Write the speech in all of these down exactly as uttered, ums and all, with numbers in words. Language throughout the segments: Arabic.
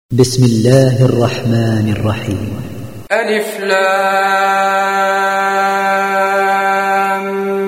بسم الله الرحمن الرحيم. ألف لام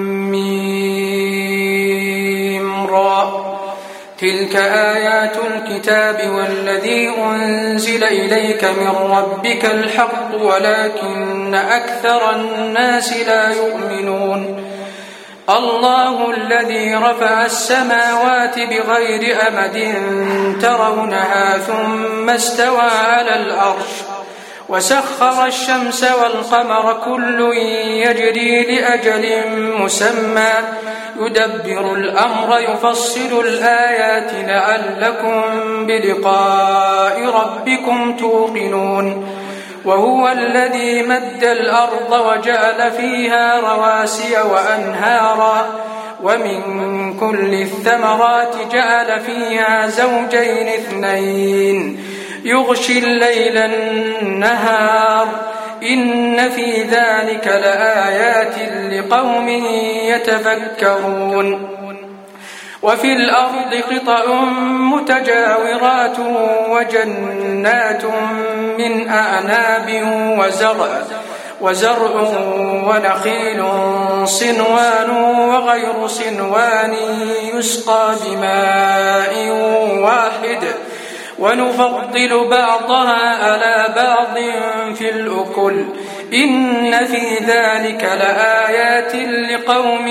ميم را. تلك آيات الكتاب والذي أنزل إليك من ربك الحق ولكن أكثر الناس لا يؤمنون. الله الذي رفع السماوات بغير أمد ترونها ثم استوى على العرش وسخر الشمس والقمر كل يجري لأجل مسمى يدبر الأمر يفصل الآيات لعلكم بلقاء ربكم توقنون. وهو الذي مد الأرض وجعل فيها رواسي وأنهارا ومن كل الثمرات جعل فيها زوجين اثنين يغشي الليل النهار إن في ذلك لآيات لقوم يتفكرون. وفي الأرض قطع متجاورات وجنات من أعناب وزرع وزرع ونخيل صنوان وغير صنوان يسقى بماء واحد ونفضل بعضها على بعض في الأكل إن في ذلك لآيات لقوم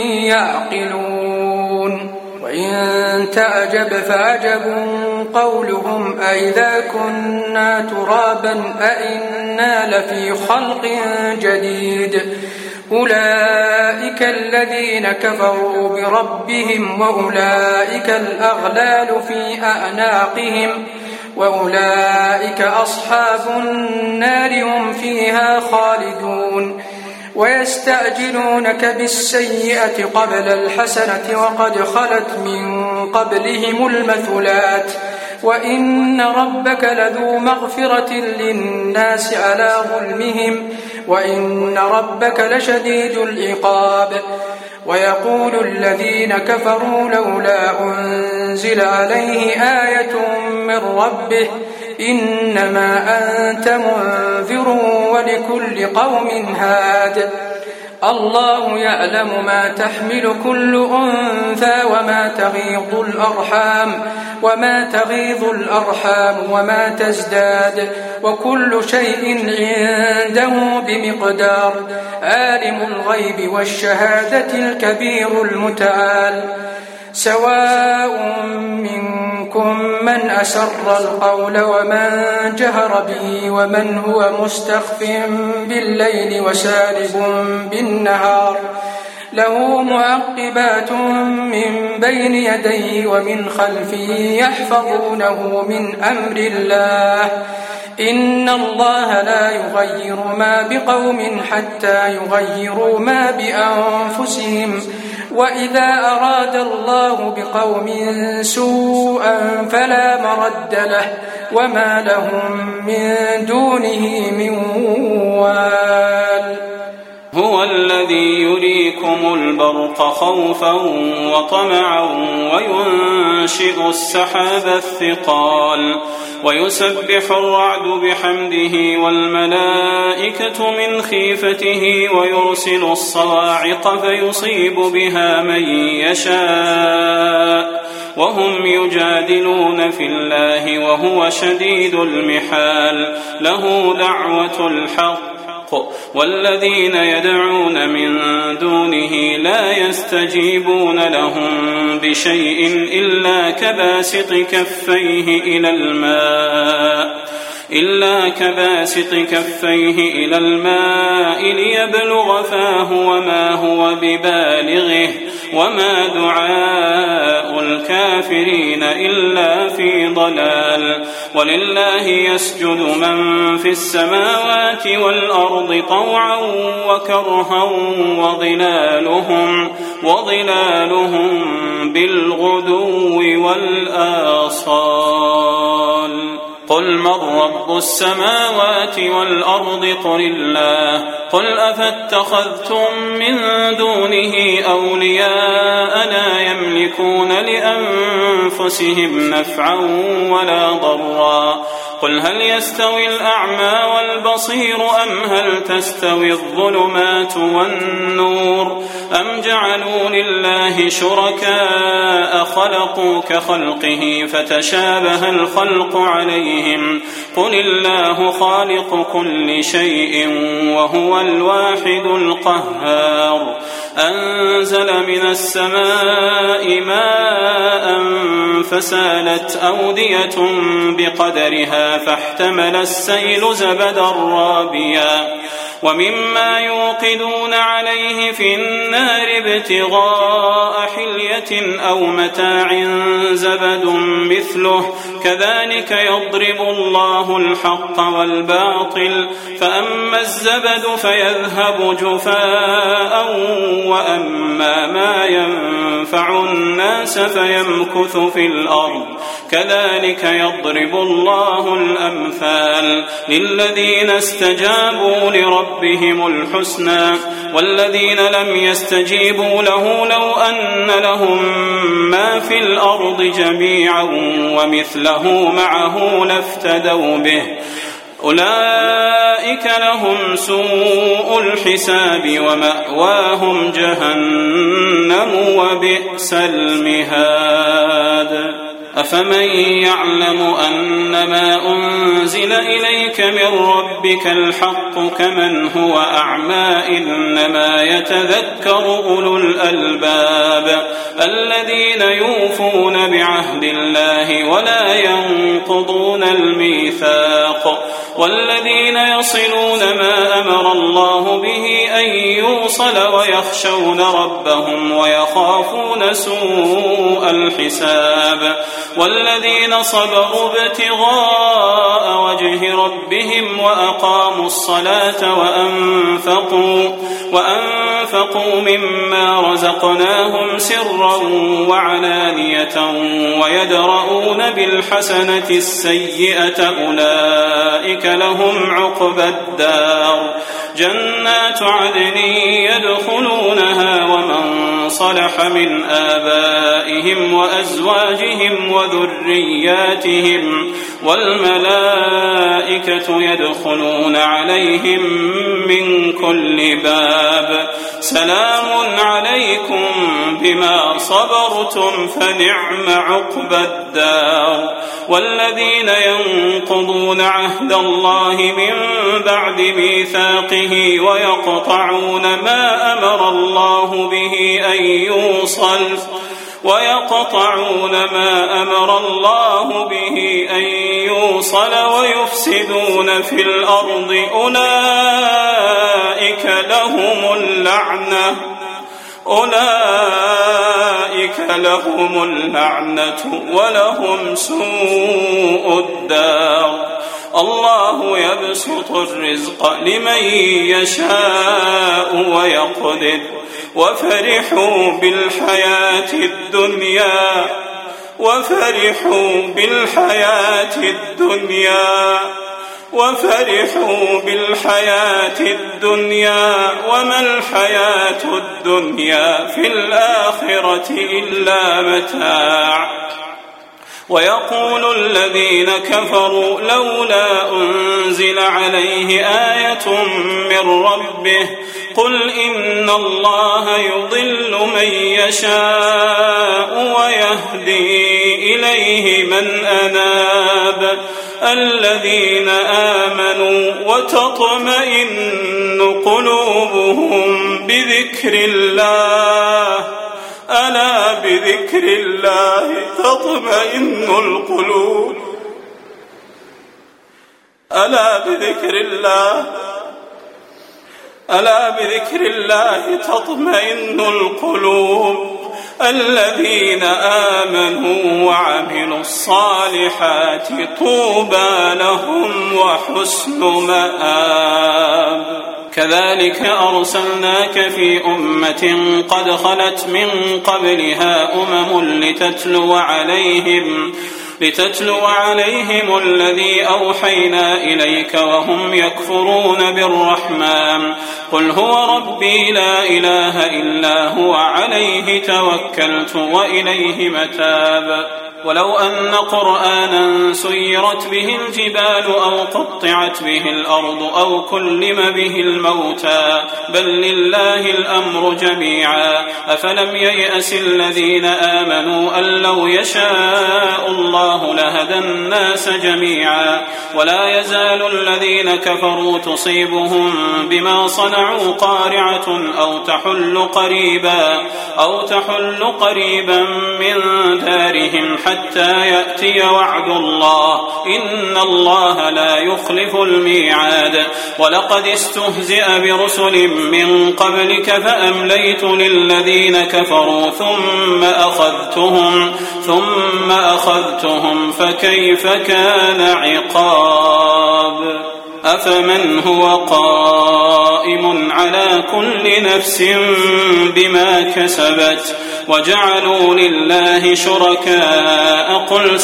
يعقلون. وإن تعجب فعجب قولهم أئذا كنا ترابا أئنا لفي خلق جديد أولئك الذين كفروا بربهم وأولئك الأغلال في أعناقهم وأولئك أصحاب النار هم فيها خالدون. ويستعجلونك بالسيئة قبل الحسنة وقد خلت من قبلهم المثلات وإن ربك لذو مغفرة للناس على ظلمهم وإن ربك لشديد العقاب. ويقول الذين كفروا لولا أنزل عليه آية من ربه إنما أنت منذر ولكل قوم هاد. الله يعلم ما تحمل كل أنثى وما تغيض الأرحام وما تغيض الأرحام وما تزداد وكل شيء عنده بمقدار. عالم الغيب والشهادة الكبير المتعال. سواء منكم من أسر القول ومن جهر به ومن هو مستخف بالليل وسارب بالنهار له معقبات من بين يديه ومن خلفه يحفظونه من أمر الله إن الله لا يغير ما بقوم حتى يغيروا ما بأنفسهم وإذا أراد الله بقوم سوءا فلا مرد له وما لهم من دونه من وال. هو الذي يريكم البرق خوفا وطمعا وينشئ السحاب الثقال ويسبح الرعد بحمده والملائكة من خيفته ويرسل الصواعق فيصيب بها من يشاء وهم يجادلون في الله وهو شديد المحال. له دعوة الحق والذين يدعون من دونه لا يستجيبون لهم بشيء إلا كباسط كفيه إلى الماء إلا كباسط كفيه إلى الماء ليبلغ فاه وما هو ببالغه وما دعاء الكافرين إلا في ضلال. ولله يسجد من في السماوات والأرض طوعا وكرها وظلالهم, وظلالهم بالغدو والآصال. قل من رب السماوات والأرض قل الله قل أفاتخذتم من دونه أولياء لا يملكون لأنفسهم نفعا ولا ضرا قل هل يستوي الأعمى والبصير أم هل تستوي الظلمات والنور أم جعلوا لله شركاء خلقوا كخلقه فتشابه الخلق عليهم قل الله خالق كل شيء وهو الواحد القهار أنزل من السماء ماء فسالت أودية بقدرها فاحتمل السيل زبدا رابيا ومما يوقدون عليه في النار ابتغاء حلية أو متاع زبد مثله كذلك يضرب الله الحق والباطل فأما الزبد فيذهب جفاء وأما ما ينفع الناس فيمكث في الأرض كذلك يضرب الله الأمثال للذين استجابوا لربهم الحسنى والذين لم يستجيبوا له لو أن لهم ما في الأرض جميعا ومثله معه لافتدوا به أولئك لهم سوء الحساب ومأواهم جهنم وبئس المهاد أفمن يعلم أنما أنزل إليك من ربك الحق كمن هو أعمى إنما يتذكر أولو الألباب الذين يوفون بعهد الله ولا ينقضون الميثاق والذين يصلون ما أمر الله به أن يوصل ويخشون ربهم ويخافون سوء الحساب والذين صبروا ابتغاء وجه ربهم وأقاموا الصلاة وأنفقوا, وأنفقوا مما رزقناهم سرا وعلانية ويدرؤون بالحسنة السيئة أولئك لهم عقبى الدار جنات عدن يدخلونها ومن صلح من آبائهم وأزواجهم وذرياتهم والملائكة يدخلون عليهم من كل باب سلام عليكم بما صبرتم فنعم عقبى الدار والذين ينقضون عهد الله من بعد ميثاقه ويقطعون ما أمر الله به أن يوصل ويقطعون ما أمر الله به أن يوصل ويفسدون في الأرض أولئك لهم اللعنة أولئك لهم اللعنة ولهم سوء الدار الله يبسط الرزق لمن يشاء ويقدر وفرحوا بالحياة الدنيا وفرحوا بالحياة الدنيا وفرحوا بالحياة الدنيا وما الحياة الدنيا في الآخرة إلا متاع ويقول الذين كفروا لولا أنزل عليه آية من ربه قل إن الله يضل من يشاء ويهدي إليه من أناب الذين آمنوا وتطمئن قلوبهم بذكر الله ألا بذكر الله تطمئن القلوب ألا بذكر الله ألا بذكر الله تطمئن القلوب الذين آمنوا وعملوا الصالحات طوبى لهم وحسن مآب كذلك أرسلناك في أمة قد خلت من قبلها أمم لتتلو عليهم لتتلو عليهم الذي أوحينا إليك وهم يكفرون بالرحمن قل هو ربي لا إله إلا هو عليه توكلت وإليه متاب ولو أن قرآنا سيرت به الجبال أو قطعت به الأرض أو كلم به الموتى بل لله الأمر جميعا أفلم ييأس الذين آمنوا أن لو يشاء الله لهدى الناس جميعا ولا يزال الذين كفروا تصيبهم بما صنعوا قارعة أو تحل قريبا أو تحل قريبا من دارهم حتى يأتي وعد الله إن الله لا يخلف الميعاد ولقد استهزئ برسل من قبلك فأمليت للذين كفروا ثم أخذتهم ثم أخذتهم فكيف كان عقاب أفمن هو قائم على كل نفس بما كسبت وجعلوا لله شركاء قل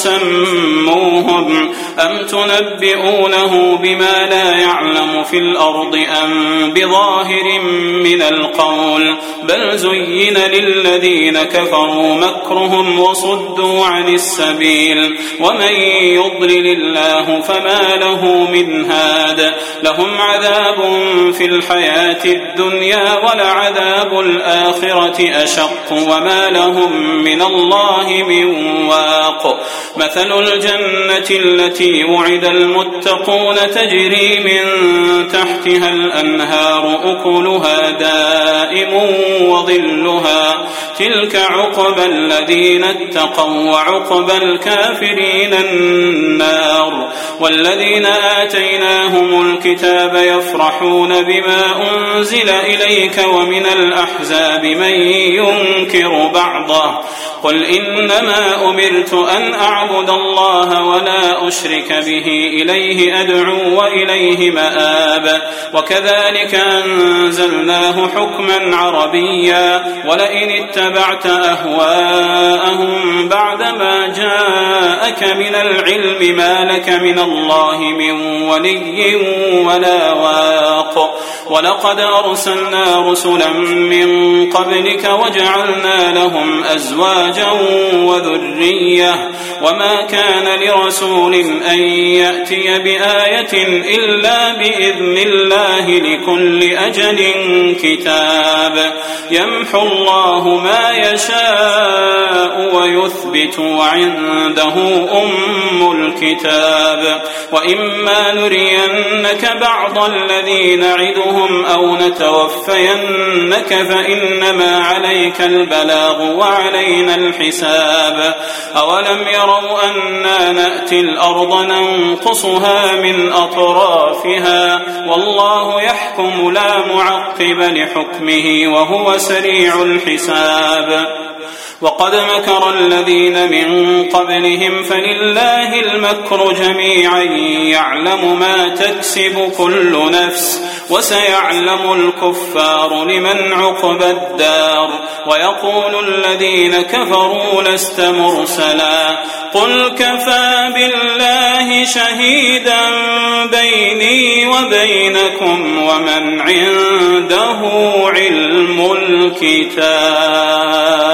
سموهم أم تنبئونه بما لا يعلم في الأرض أم بظاهر من القول بل زين للذين كفروا مكرهم وصدوا عن السبيل ومن يضلل الله فما له من هاد لهم عذاب في الحياة الدنيا ولعذاب الآخرة أشق وما لهم من الله من واق مثل الجنة التي وعد المتقون تجري من تحتها الأنهار أكلها دائم وظلها تلك عقبى الذين اتقوا وعقبى الكافرين النار والذين آتيناهم الكتاب يفرحون بما أنزل إليك ومن الأحزاب من ينكر بعضه قل إنما أمرت أن أعبد الله ولا أشرك به إليه أدعو وإليه مآب وكذلك أنزلناه حكما عربيا ولئن اتبعت أهواءهم بعدما جاءك من العلم ما لك من الله من ولي ولا واق ولقد أرسلنا رسلا من قبلك وجعلنا لهم أزواجا وذرية وما كان لرسول أن يأتي بآية إلا بإذن الله لكل أجل كتاب يمحو الله ما يشاء ويثبت وعنده أم الكتاب وإما نرينك بعض الذي نعدهم أو نتوفينك فإنما عليك البلاغ وعلينا الحساب أولم يروا أنا نأتي الأرض ننقصها من أطرافها والله يحكم لا معقب لحكمه وهو سريع الحساب وقد مكر الذين من قبلهم فلله المكر جميعا يعلم ما تكسب كل نفس وسيعلم الكفار لمن عقبى الدار ويقول الذين كفروا لست مرسلا قل كفى بالله شهيدا بيني وبينكم ومن عنده علم الكتاب